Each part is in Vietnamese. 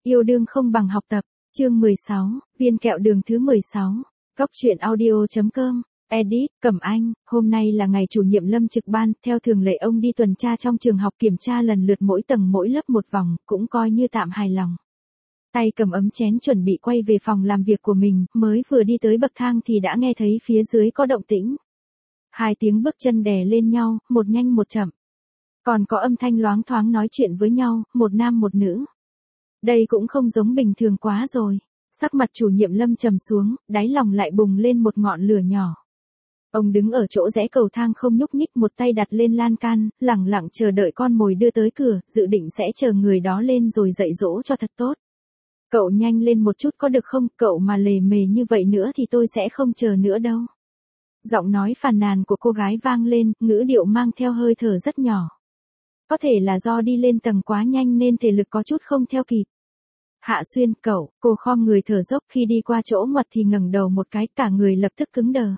Yêu đương không bằng học tập, chương 16, viên kẹo đường thứ 16, Cóc truyện audio.com, edit, Cẩm Anh, hôm nay là ngày chủ nhiệm Lâm trực ban, theo thường lệ ông đi tuần tra trong trường học kiểm tra lần lượt mỗi tầng mỗi lớp một vòng, cũng coi như tạm hài lòng. Tay cầm ấm chén chuẩn bị quay về phòng làm việc của mình, mới vừa đi tới bậc thang thì đã nghe thấy phía dưới có động tĩnh. Hai tiếng bước chân đè lên nhau, một nhanh một chậm. Còn có âm thanh loáng thoáng nói chuyện với nhau, một nam một nữ. Đây cũng không giống bình thường quá rồi. Sắc mặt chủ nhiệm Lâm trầm xuống, đáy lòng lại bùng lên một ngọn lửa nhỏ. Ông đứng ở chỗ rẽ cầu thang không nhúc nhích, một tay đặt lên lan can, lẳng lặng chờ đợi con mồi đưa tới cửa, dự định sẽ chờ người đó lên rồi dạy dỗ cho thật tốt. Cậu nhanh lên một chút có được không, cậu mà lề mề như vậy nữa thì tôi sẽ không chờ nữa đâu. Giọng nói phàn nàn của cô gái vang lên, ngữ điệu mang theo hơi thở rất nhỏ. Có thể là do đi lên tầng quá nhanh nên thể lực có chút không theo kịp. Hạ Xuyên, cậu, cô khom người thở dốc, khi đi qua chỗ ngoặt thì ngẩng đầu một cái, cả người lập tức cứng đờ.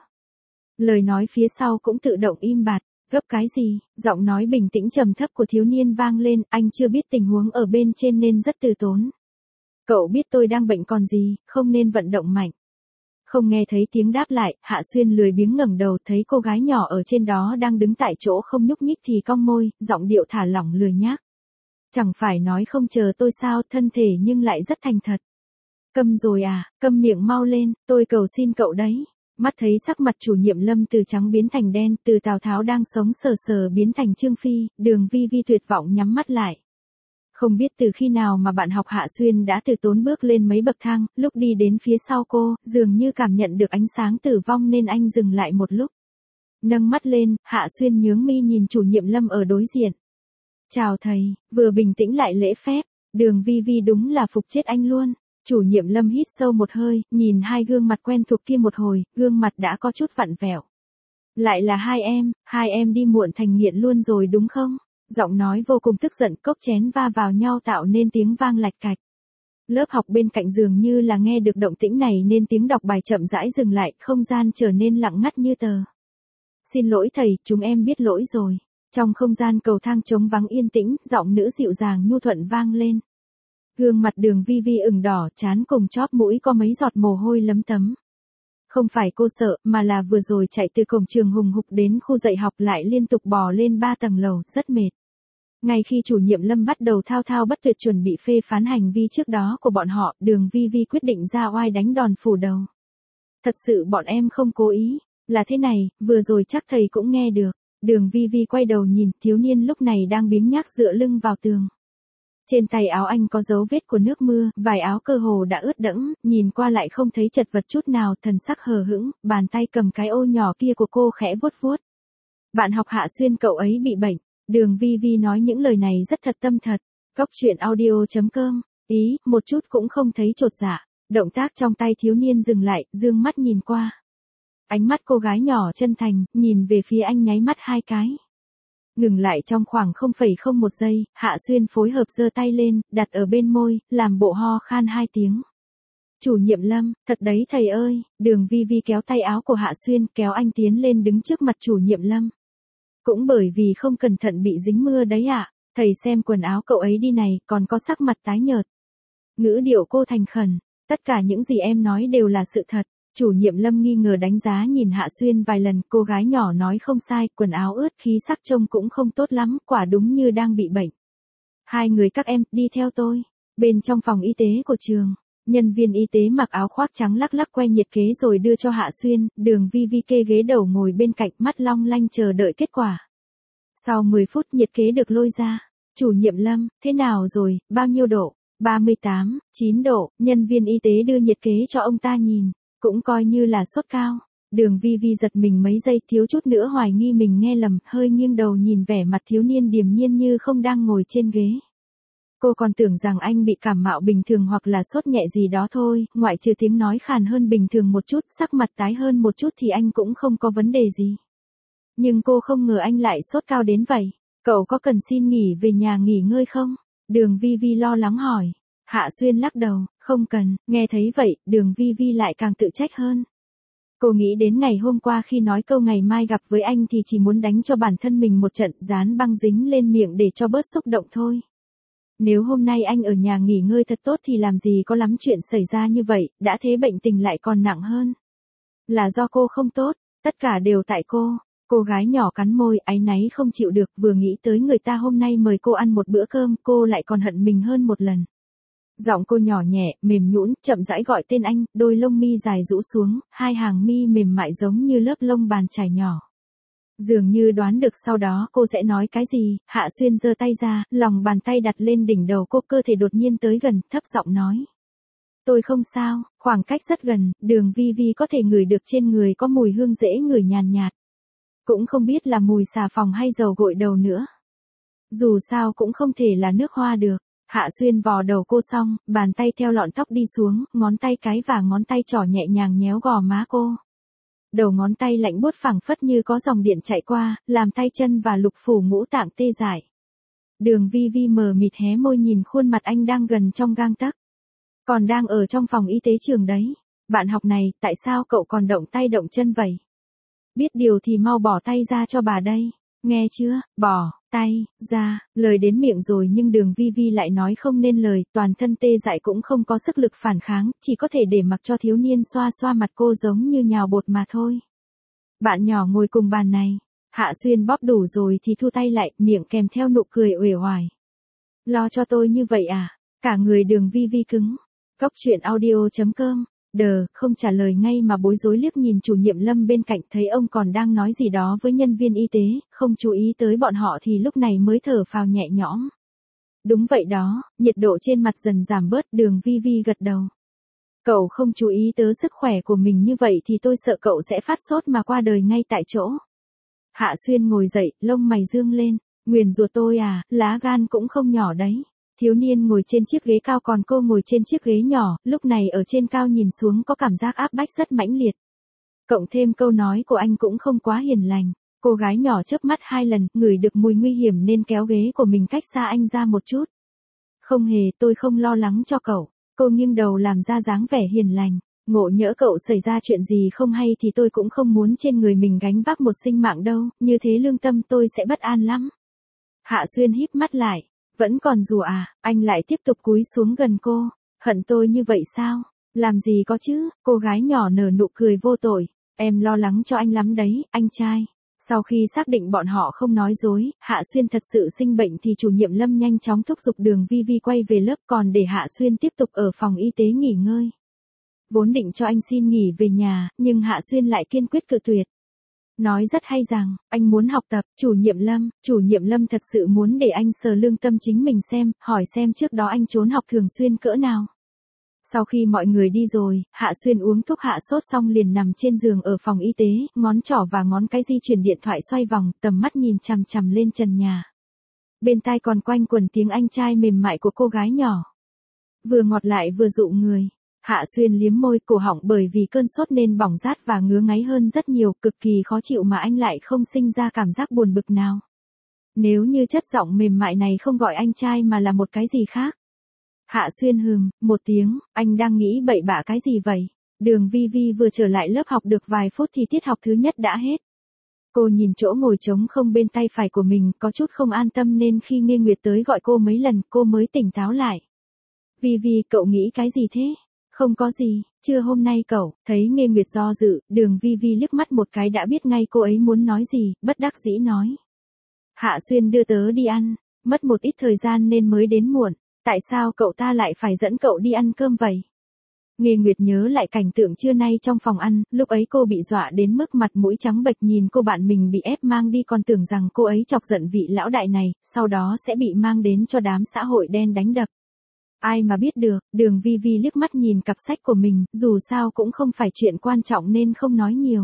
Lời nói phía sau cũng tự động im bặt. Gấp cái gì? Giọng nói bình tĩnh trầm thấp của thiếu niên vang lên, anh chưa biết tình huống ở bên trên nên rất từ tốn. Cậu biết tôi đang bệnh còn gì, không nên vận động mạnh. Không nghe thấy tiếng đáp lại, Hạ Xuyên lười biếng ngẩng đầu, thấy cô gái nhỏ ở trên đó đang đứng tại chỗ không nhúc nhích thì cong môi, giọng điệu thả lỏng lười nhác. Chẳng phải nói không chờ tôi sao, thân thể nhưng lại rất thành thật. Câm rồi à, câm miệng mau lên, tôi cầu xin cậu đấy. Mắt thấy sắc mặt chủ nhiệm Lâm từ trắng biến thành đen, từ Tào Tháo đang sống sờ sờ biến thành Trương Phi, Đường Vi Vi tuyệt vọng nhắm mắt lại. Không biết từ khi nào mà bạn học Hạ Xuyên đã từ tốn bước lên mấy bậc thang, lúc đi đến phía sau cô, dường như cảm nhận được ánh sáng tử vong nên anh dừng lại một lúc. Nâng mắt lên, Hạ Xuyên nhướng mi nhìn chủ nhiệm Lâm ở đối diện. Chào thầy, vừa bình tĩnh lại lễ phép, Đường Vi Vi đúng là phục chết anh luôn. Chủ nhiệm Lâm hít sâu một hơi, nhìn hai gương mặt quen thuộc kia một hồi, gương mặt đã có chút vặn vẹo. Lại là hai em đi muộn thành nghiện luôn rồi đúng không? Giọng nói vô cùng tức giận, cốc chén va vào nhau tạo nên tiếng vang lạch cạch. Lớp học bên cạnh dường như là nghe được động tĩnh này nên tiếng đọc bài chậm rãi dừng lại, không gian trở nên lặng ngắt như tờ. Xin lỗi thầy, chúng em biết lỗi rồi. Trong không gian cầu thang trống vắng yên tĩnh, giọng nữ dịu dàng nhu thuận vang lên. Gương mặt Đường Vi Vi ửng đỏ, trán cùng chóp mũi có mấy giọt mồ hôi lấm tấm. Không phải cô sợ, mà là vừa rồi chạy từ cổng trường hùng hục đến khu dạy học lại liên tục bò lên 3 tầng lầu, rất mệt. Ngay khi chủ nhiệm Lâm bắt đầu thao thao bất tuyệt chuẩn bị phê phán hành vi trước đó của bọn họ, Đường Vi Vi quyết định ra oai đánh đòn phủ đầu. Thật sự bọn em không cố ý, là thế này, vừa rồi chắc thầy cũng nghe được. Đường Vi Vi quay đầu nhìn, thiếu niên lúc này đang biếng nhác dựa lưng vào tường. Trên tay áo anh có dấu vết của nước mưa, vài áo cơ hồ đã ướt đẫm, nhìn qua lại không thấy chật vật chút nào, thần sắc hờ hững, bàn tay cầm cái ô nhỏ kia của cô khẽ vuốt vuốt. Bạn học Hạ Xuyên cậu ấy bị bệnh. Đường Vi Vi nói những lời này rất thật tâm thật. Cóc truyện audio.com, ý, một chút cũng không thấy chột dạ. Động tác trong tay thiếu niên dừng lại, dương mắt nhìn qua. Ánh mắt cô gái nhỏ chân thành, nhìn về phía anh nháy mắt hai cái. Ngừng lại trong khoảng 0,01 giây, Hạ Xuyên phối hợp giơ tay lên, đặt ở bên môi, làm bộ ho khan 2 tiếng. Chủ nhiệm Lâm, thật đấy thầy ơi. Đường Vi Vi kéo tay áo của Hạ Xuyên, kéo anh tiến lên đứng trước mặt chủ nhiệm Lâm. Cũng bởi vì không cẩn thận bị dính mưa đấy ạ. Thầy xem quần áo cậu ấy đi này, còn có sắc mặt tái nhợt. Ngữ điệu cô thành khẩn, tất cả những gì em nói đều là sự thật. Chủ nhiệm Lâm nghi ngờ đánh giá nhìn Hạ Xuyên vài lần, cô gái nhỏ nói không sai, quần áo ướt, khí sắc trông cũng không tốt lắm, quả đúng như đang bị bệnh. Hai người các em, đi theo tôi. Bên trong phòng y tế của trường, nhân viên y tế mặc áo khoác trắng lắc lắc quay nhiệt kế rồi đưa cho Hạ Xuyên, Đường Vi Vi kê ghế đầu ngồi bên cạnh, mắt long lanh chờ đợi kết quả. Sau 10 phút nhiệt kế được lôi ra. Chủ nhiệm Lâm, thế nào rồi, bao nhiêu độ? 38, 9 độ, nhân viên y tế đưa nhiệt kế cho ông ta nhìn. Cũng coi như là sốt cao. Đường Vi Vi giật mình mấy giây, thiếu chút nữa hoài nghi mình nghe lầm, hơi nghiêng đầu nhìn vẻ mặt thiếu niên điềm nhiên như không đang ngồi trên ghế. Cô còn tưởng rằng anh bị cảm mạo bình thường hoặc là sốt nhẹ gì đó thôi, ngoại trừ tiếng nói khàn hơn bình thường một chút, sắc mặt tái hơn một chút thì anh cũng không có vấn đề gì. Nhưng cô không ngờ anh lại sốt cao đến vậy. Cậu có cần xin nghỉ về nhà nghỉ ngơi không? Đường Vi Vi lo lắng hỏi. Hạ Xuyên lắc đầu, không cần. Nghe thấy vậy, Đường Vi Vi lại càng tự trách hơn. Cô nghĩ đến ngày hôm qua khi nói câu ngày mai gặp với anh thì chỉ muốn đánh cho bản thân mình một trận, dán băng dính lên miệng để cho bớt xúc động thôi. Nếu hôm nay anh ở nhà nghỉ ngơi thật tốt thì làm gì có lắm chuyện xảy ra như vậy, đã thế bệnh tình lại còn nặng hơn. Là do cô không tốt, tất cả đều tại cô. Cô gái nhỏ cắn môi, áy náy không chịu được, vừa nghĩ tới người ta hôm nay mời cô ăn một bữa cơm, cô lại còn hận mình hơn một lần. Giọng cô nhỏ nhẹ, mềm nhũn, chậm rãi gọi tên anh, đôi lông mi dài rũ xuống, hai hàng mi mềm mại giống như lớp lông bàn chải nhỏ. Dường như đoán được sau đó cô sẽ nói cái gì, Hạ Xuyên giơ tay ra, lòng bàn tay đặt lên đỉnh đầu cô, cơ thể đột nhiên tới gần, thấp giọng nói. Tôi không sao, khoảng cách rất gần, Đường Vi Vi có thể ngửi được trên người có mùi hương dễ ngửi nhàn nhạt. Cũng không biết là mùi xà phòng hay dầu gội đầu nữa. Dù sao cũng không thể là nước hoa được. Hạ Xuyên vò đầu cô xong, bàn tay theo lọn tóc đi xuống, ngón tay cái và ngón tay trỏ nhẹ nhàng nhéo gò má cô. Đầu ngón tay lạnh buốt phảng phất như có dòng điện chạy qua, làm tay chân và lục phủ ngũ tạng tê dại. Đường Vi Vi mờ mịt hé môi nhìn khuôn mặt anh đang gần trong gang tấc. Còn đang ở trong phòng y tế trường đấy. Bạn học này, tại sao cậu còn động tay động chân vậy? Biết điều thì mau bỏ tay ra cho bà đây. Nghe chưa, bỏ tay ra, lời đến miệng rồi nhưng Đường Vi Vi lại nói không nên lời, toàn thân tê dại cũng không có sức lực phản kháng, chỉ có thể để mặc cho thiếu niên xoa xoa mặt cô giống như nhào bột mà thôi. Bạn nhỏ ngồi cùng bàn này, Hạ Xuyên bóp đủ rồi thì thu tay lại, miệng kèm theo nụ cười uể oải. Lo cho tôi như vậy à? Cả người Đường Vi Vi cứng. Cốc truyện audio.com. Đờ, không trả lời ngay mà bối rối liếc nhìn chủ nhiệm Lâm bên cạnh, thấy ông còn đang nói gì đó với nhân viên y tế, không chú ý tới bọn họ thì lúc này mới thở phào nhẹ nhõm. Đúng vậy đó, nhiệt độ trên mặt dần giảm bớt, Đường Vi Vi gật đầu. Cậu không chú ý tới sức khỏe của mình như vậy thì tôi sợ cậu sẽ phát sốt mà qua đời ngay tại chỗ. Hạ Xuyên ngồi dậy, lông mày dương lên, nguyền rủa tôi à, lá gan cũng không nhỏ đấy. Thiếu niên ngồi trên chiếc ghế cao còn cô ngồi trên chiếc ghế nhỏ, lúc này ở trên cao nhìn xuống có cảm giác áp bách rất mãnh liệt. Cộng thêm câu nói của anh cũng không quá hiền lành. Cô gái nhỏ chớp mắt 2 lần, ngửi được mùi nguy hiểm nên kéo ghế của mình cách xa anh ra một chút. Không hề, tôi không lo lắng cho cậu. Cô nghiêng đầu làm ra dáng vẻ hiền lành. Ngộ nhỡ cậu xảy ra chuyện gì không hay thì tôi cũng không muốn trên người mình gánh vác một sinh mạng đâu, như thế lương tâm tôi sẽ bất an lắm. Hạ Xuyên híp mắt lại. Vẫn còn rùa à, anh lại tiếp tục cúi xuống gần cô. Hận tôi như vậy sao? Làm gì có chứ, cô gái nhỏ nở nụ cười vô tội. Em lo lắng cho anh lắm đấy, anh trai. Sau khi xác định bọn họ không nói dối, Hạ Xuyên thật sự sinh bệnh thì chủ nhiệm Lâm nhanh chóng thúc giục Đường Vi Vi quay về lớp, còn để Hạ Xuyên tiếp tục ở phòng y tế nghỉ ngơi. Vốn định cho anh xin nghỉ về nhà, nhưng Hạ Xuyên lại kiên quyết cự tuyệt. Nói rất hay rằng, anh muốn học tập, chủ nhiệm Lâm thật sự muốn để anh sờ lương tâm chính mình xem, hỏi xem trước đó anh trốn học thường xuyên cỡ nào. Sau khi mọi người đi rồi, Hạ Xuyên uống thuốc hạ sốt xong liền nằm trên giường ở phòng y tế, ngón trỏ và ngón cái di chuyển điện thoại xoay vòng, tầm mắt nhìn chằm chằm lên trần nhà. Bên tai còn quanh quẩn tiếng anh trai mềm mại của cô gái nhỏ. Vừa ngọt lại vừa dụ người. Hạ Xuyên liếm môi, cổ họng bởi vì cơn sốt nên bỏng rát và ngứa ngáy hơn rất nhiều, cực kỳ khó chịu mà anh lại không sinh ra cảm giác buồn bực nào. Nếu như chất giọng mềm mại này không gọi anh trai mà là một cái gì khác. Hạ Xuyên hừm, một tiếng, anh đang nghĩ bậy bạ cái gì vậy? Đường Vi Vi vừa trở lại lớp học được vài phút thì tiết học thứ nhất đã hết. Cô nhìn chỗ ngồi trống không bên tay phải của mình, có chút không an tâm nên khi Nghê Nguyệt tới gọi cô mấy lần, cô mới tỉnh táo lại. Vi Vi, cậu nghĩ cái gì thế? Không có gì, trưa hôm nay cậu, thấy Nghê Nguyệt do dự, Đường Vi Vi liếc mắt một cái đã biết ngay cô ấy muốn nói gì, bất đắc dĩ nói. Hạ Xuyên đưa tớ đi ăn, mất một ít thời gian nên mới đến muộn, tại sao cậu ta lại phải dẫn cậu đi ăn cơm vậy? Nghê Nguyệt nhớ lại cảnh tượng trưa nay trong phòng ăn, lúc ấy cô bị dọa đến mức mặt mũi trắng bệch nhìn cô bạn mình bị ép mang đi còn tưởng rằng cô ấy chọc giận vị lão đại này, sau đó sẽ bị mang đến cho đám xã hội đen đánh đập. Ai mà biết được, Đường Vi Vi liếc mắt nhìn cặp sách của mình, dù sao cũng không phải chuyện quan trọng nên không nói nhiều.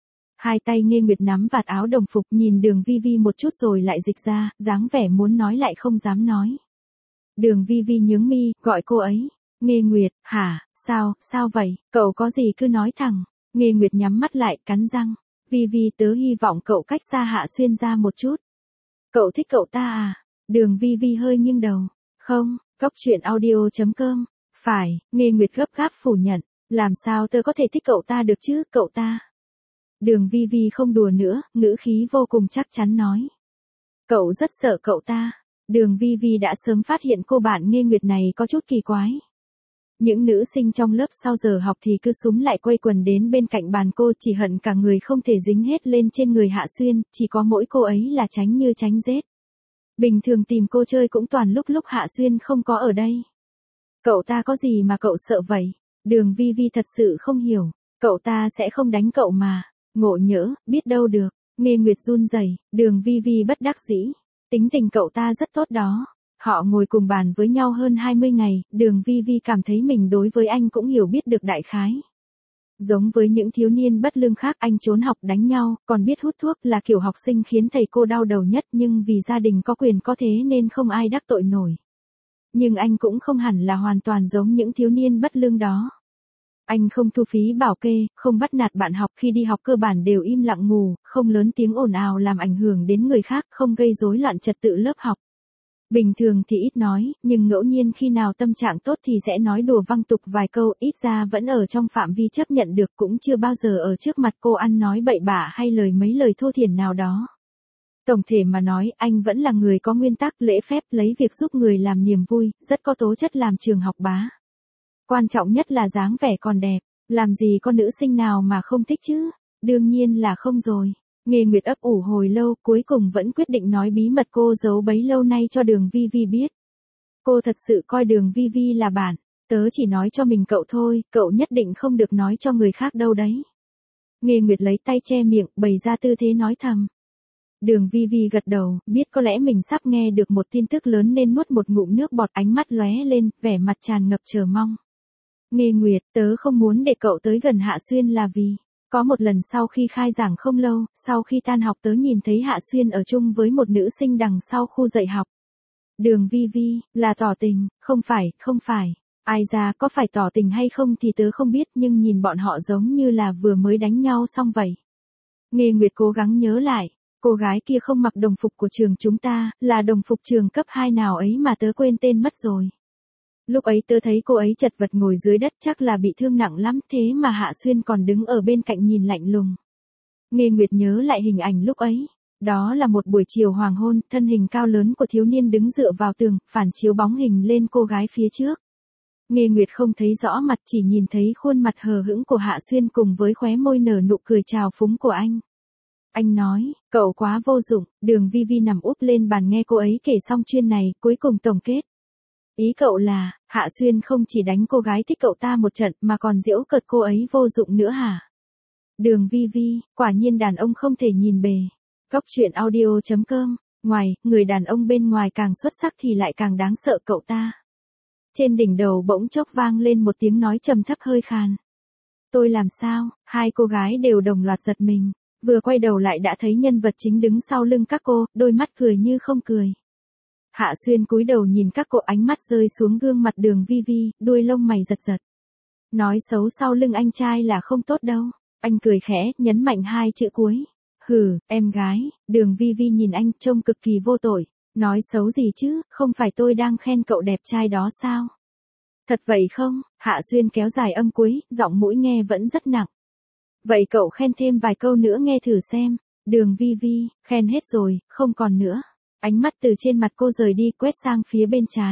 Hai tay Nghê Nguyệt nắm vạt áo đồng phục nhìn Đường Vi Vi một chút rồi lại dịch ra, dáng vẻ muốn nói lại không dám nói. Đường Vi Vi nhướng mi, gọi cô ấy. Nghê Nguyệt, hả, sao vậy, cậu có gì cứ nói thẳng. Nghê Nguyệt nhắm mắt lại, cắn răng. Vi Vi, tớ hy vọng cậu cách xa Hạ Xuyên ra một chút. Cậu thích cậu ta à? Đường Vi Vi hơi nghiêng đầu. Không. Cốc truyện audio.com. Phải, Nghê Nguyệt gấp gáp phủ nhận. Làm sao tớ có thể thích cậu ta được chứ, cậu ta. Đường Vi Vi không đùa nữa, ngữ khí vô cùng chắc chắn nói. Cậu rất sợ cậu ta. Đường Vi Vi đã sớm phát hiện cô bạn Nghê Nguyệt này có chút kỳ quái. Những nữ sinh trong lớp sau giờ học thì cứ súm lại quây quần đến bên cạnh bàn cô, chỉ hận cả người không thể dính hết lên trên người Hạ Xuyên, chỉ có mỗi cô ấy là tránh như tránh rết. Bình thường tìm cô chơi cũng toàn lúc Hạ Xuyên không có ở đây. Cậu ta có gì mà cậu sợ vậy? Đường Vi Vi thật sự không hiểu. Cậu ta sẽ không đánh cậu mà. Ngộ nhỡ, biết đâu được. Nghê Nguyệt run rẩy. Đường Vi Vi bất đắc dĩ. Tính tình cậu ta rất tốt đó. Họ ngồi cùng bàn với nhau hơn 20 ngày, Đường Vi Vi cảm thấy mình đối với anh cũng hiểu biết được đại khái. Giống với những thiếu niên bất lương khác, anh trốn học đánh nhau, còn biết hút thuốc, là kiểu học sinh khiến thầy cô đau đầu nhất, nhưng vì gia đình có quyền có thế nên không ai đắc tội nổi. Nhưng anh cũng không hẳn là hoàn toàn giống những thiếu niên bất lương đó. Anh không thu phí bảo kê, không bắt nạt bạn học, khi đi học cơ bản đều im lặng ngủ, không lớn tiếng ồn ào làm ảnh hưởng đến người khác, không gây rối loạn trật tự lớp học. Bình thường thì ít nói, nhưng ngẫu nhiên khi nào tâm trạng tốt thì sẽ nói đùa văng tục vài câu, ít ra vẫn ở trong phạm vi chấp nhận được, cũng chưa bao giờ ở trước mặt cô ăn nói bậy bạ hay mấy lời thô thiển nào đó. Tổng thể mà nói, anh vẫn là người có nguyên tắc, lễ phép, lấy việc giúp người làm niềm vui, rất có tố chất làm trường học bá. Quan trọng nhất là dáng vẻ còn đẹp, làm gì có nữ sinh nào mà không thích chứ? Đương nhiên là không rồi. Nghê Nguyệt ấp ủ hồi lâu, cuối cùng vẫn quyết định nói bí mật cô giấu bấy lâu nay cho Đường Vi Vi biết. Cô thật sự coi Đường Vi Vi là bạn, tớ chỉ nói cho mình cậu thôi, cậu nhất định không được nói cho người khác đâu đấy. Nghê Nguyệt lấy tay che miệng, bày ra tư thế nói thầm. Đường Vi Vi gật đầu, biết có lẽ mình sắp nghe được một tin tức lớn nên nuốt một ngụm nước bọt, ánh mắt lóe lên, vẻ mặt tràn ngập chờ mong. Nghê Nguyệt, tớ không muốn để cậu tới gần Hạ Xuyên là vì, có một lần sau khi khai giảng không lâu, sau khi tan học tớ nhìn thấy Hạ Xuyên ở chung với một nữ sinh đằng sau khu dạy học. Đường Vi Vi, là tỏ tình, không phải. Ai ra có phải tỏ tình hay không thì tớ không biết, nhưng nhìn bọn họ giống như là vừa mới đánh nhau xong vậy. Nghê Nguyệt cố gắng nhớ lại, cô gái kia không mặc đồng phục của trường chúng ta, là đồng phục trường cấp 2 nào ấy mà tớ quên tên mất rồi. Lúc ấy tớ thấy cô ấy chật vật ngồi dưới đất, chắc là bị thương nặng lắm, thế mà Hạ Xuyên còn đứng ở bên cạnh nhìn lạnh lùng. Nghê Nguyệt nhớ lại hình ảnh lúc ấy. Đó là một buổi chiều hoàng hôn, thân hình cao lớn của thiếu niên đứng dựa vào tường, phản chiếu bóng hình lên cô gái phía trước. Nghê Nguyệt không thấy rõ mặt, chỉ nhìn thấy khuôn mặt hờ hững của Hạ Xuyên cùng với khóe môi nở nụ cười trào phúng của anh. Anh nói, cậu quá vô dụng. Đường Vi Vi nằm úp lên bàn nghe cô ấy kể xong chuyện này, cuối cùng tổng kết. Ý cậu là, Hạ Xuyên không chỉ đánh cô gái thích cậu ta một trận mà còn giễu cợt cô ấy vô dụng nữa hả? Đường Vi Vi, quả nhiên đàn ông không thể nhìn bề. Góc truyện audio.com, người đàn ông bên ngoài càng xuất sắc thì lại càng đáng sợ cậu ta. Trên đỉnh đầu bỗng chốc vang lên một tiếng nói trầm thấp hơi khàn. Tôi làm sao? Hai cô gái đều đồng loạt giật mình, vừa quay đầu lại đã thấy nhân vật chính đứng sau lưng các cô, đôi mắt cười như không cười. Hạ Xuyên cúi đầu nhìn các cô, ánh mắt rơi xuống gương mặt Đường Vi Vi, đuôi lông mày giật giật. Nói xấu sau lưng anh trai là không tốt đâu. Anh cười khẽ, nhấn mạnh hai chữ cuối. Hừ, em gái. Đường Vi Vi nhìn anh, trông cực kỳ vô tội. Nói xấu gì chứ, không phải tôi đang khen cậu đẹp trai đó sao? Thật vậy không? Hạ Xuyên kéo dài âm cuối, giọng mũi nghe vẫn rất nặng. Vậy cậu khen thêm vài câu nữa nghe thử xem. Đường Vi Vi, khen hết rồi, không còn nữa. Ánh mắt từ trên mặt cô rời đi, quét sang phía bên trái.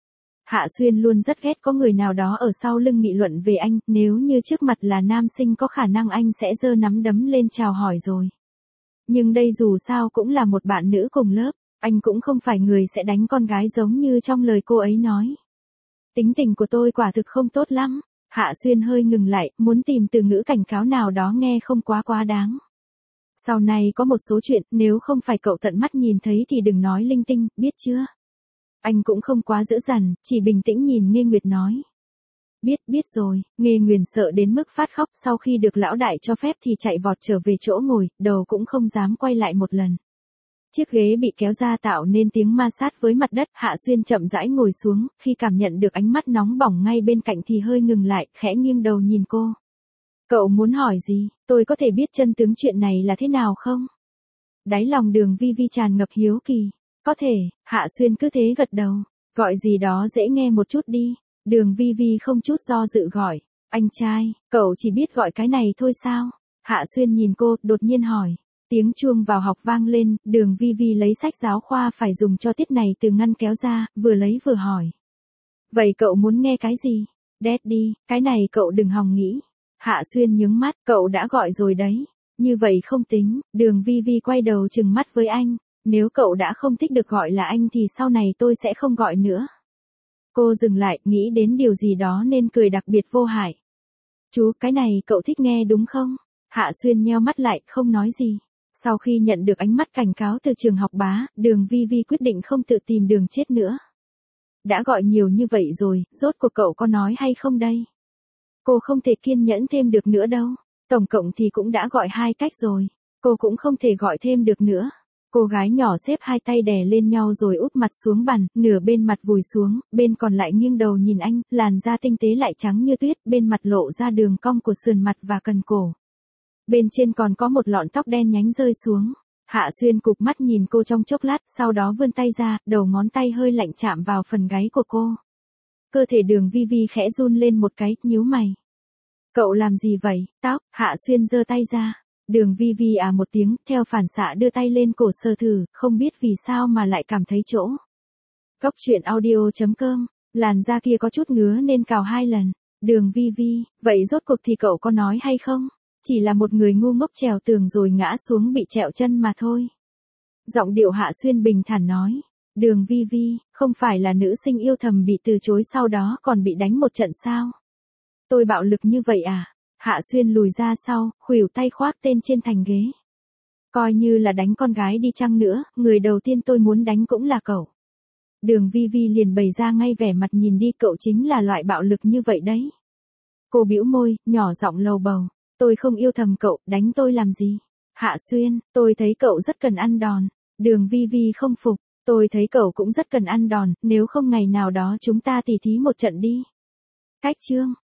Hạ Xuyên luôn rất ghét có người nào đó ở sau lưng nghị luận về anh, nếu như trước mặt là nam sinh có khả năng anh sẽ giơ nắm đấm lên chào hỏi rồi. Nhưng đây dù sao cũng là một bạn nữ cùng lớp, anh cũng không phải người sẽ đánh con gái giống như trong lời cô ấy nói. Tính tình của tôi quả thực không tốt lắm. Hạ Xuyên hơi ngừng lại, muốn tìm từ ngữ cảnh cáo nào đó nghe không quá đáng. Sau này có một số chuyện, nếu không phải cậu tận mắt nhìn thấy thì đừng nói linh tinh, biết chưa? Anh cũng không quá dữ dằn, chỉ bình tĩnh nhìn Nghê Nguyệt nói. Biết rồi. Nghê Nguyệt sợ đến mức phát khóc, sau khi được lão đại cho phép thì chạy vọt trở về chỗ ngồi, đầu cũng không dám quay lại một lần. Chiếc ghế bị kéo ra tạo nên tiếng ma sát với mặt đất. Hạ Xuyên chậm rãi ngồi xuống, khi cảm nhận được ánh mắt nóng bỏng ngay bên cạnh thì hơi ngừng lại, khẽ nghiêng đầu nhìn cô. Cậu muốn hỏi gì, tôi có thể biết chân tướng chuyện này là thế nào không? Đáy lòng Đường Vi Vi tràn ngập hiếu kỳ. Có thể. Hạ Xuyên cứ thế gật đầu. Gọi gì đó dễ nghe một chút đi. Đường Vi Vi không chút do dự gọi. Anh trai, cậu chỉ biết gọi cái này thôi sao? Hạ Xuyên nhìn cô, đột nhiên hỏi. Tiếng chuông vào học vang lên, Đường Vi Vi lấy sách giáo khoa phải dùng cho tiết này từ ngăn kéo ra, vừa lấy vừa hỏi. Vậy cậu muốn nghe cái gì? Daddy, cái này cậu đừng hòng nghĩ. Hạ Xuyên nhướng mắt, cậu đã gọi rồi đấy. Như vậy không tính, Đường Vi Vi quay đầu trừng mắt với anh. Nếu cậu đã không thích được gọi là anh thì sau này tôi sẽ không gọi nữa. Cô dừng lại, nghĩ đến điều gì đó nên cười đặc biệt vô hại. Chú, cái này cậu thích nghe đúng không? Hạ Xuyên nheo mắt lại, không nói gì. Sau khi nhận được ánh mắt cảnh cáo từ trường học bá, Đường Vi Vi quyết định không tự tìm đường chết nữa. Đã gọi nhiều như vậy rồi, rốt cuộc cậu có nói hay không đây? Cô không thể kiên nhẫn thêm được nữa đâu. Tổng cộng thì cũng đã gọi 2 cách rồi. Cô cũng không thể gọi thêm được nữa. Cô gái nhỏ xếp 2 tay đè lên nhau rồi úp mặt xuống bàn, nửa bên mặt vùi xuống, bên còn lại nghiêng đầu nhìn anh, làn da tinh tế lại trắng như tuyết, bên mặt lộ ra đường cong của sườn mặt và cần cổ. Bên trên còn có một lọn tóc đen nhánh rơi xuống. Hạ Xuyên cụp mắt nhìn cô trong chốc lát, sau đó vươn tay ra, đầu ngón tay hơi lạnh chạm vào phần gáy của cô. Cơ thể Đường Vi Vi khẽ run lên một cái, nhíu mày. Cậu làm gì vậy? Tóc, Hạ Xuyên giơ tay ra. Đường Vi Vi à một tiếng, theo phản xạ đưa tay lên cổ sờ thử, không biết vì sao mà lại cảm thấy chỗ. Góc truyện audio.com, làn da kia có chút ngứa nên cào 2 lần. Đường Vi Vi, vậy rốt cuộc thì cậu có nói hay không? Chỉ là một người ngu ngốc trèo tường rồi ngã xuống bị trẹo chân mà thôi. Giọng điệu Hạ Xuyên bình thản nói. Đường Vi Vi, không phải là nữ sinh yêu thầm bị từ chối sau đó còn bị đánh một trận sao? Tôi bạo lực như vậy à? Hạ Xuyên lùi ra sau, khuỷu tay khoác tên trên thành ghế. Coi như là đánh con gái đi chăng nữa, người đầu tiên tôi muốn đánh cũng là cậu. Đường Vi Vi liền bày ra ngay vẻ mặt nhìn đi, cậu chính là loại bạo lực như vậy đấy. Cô bĩu môi, nhỏ giọng lầu bầu. Tôi không yêu thầm cậu, đánh tôi làm gì? Hạ Xuyên, tôi thấy cậu rất cần ăn đòn. Đường Vi Vi không phục, tôi thấy cậu cũng rất cần ăn đòn, nếu không ngày nào đó chúng ta tỉ thí một trận đi. Cách chương.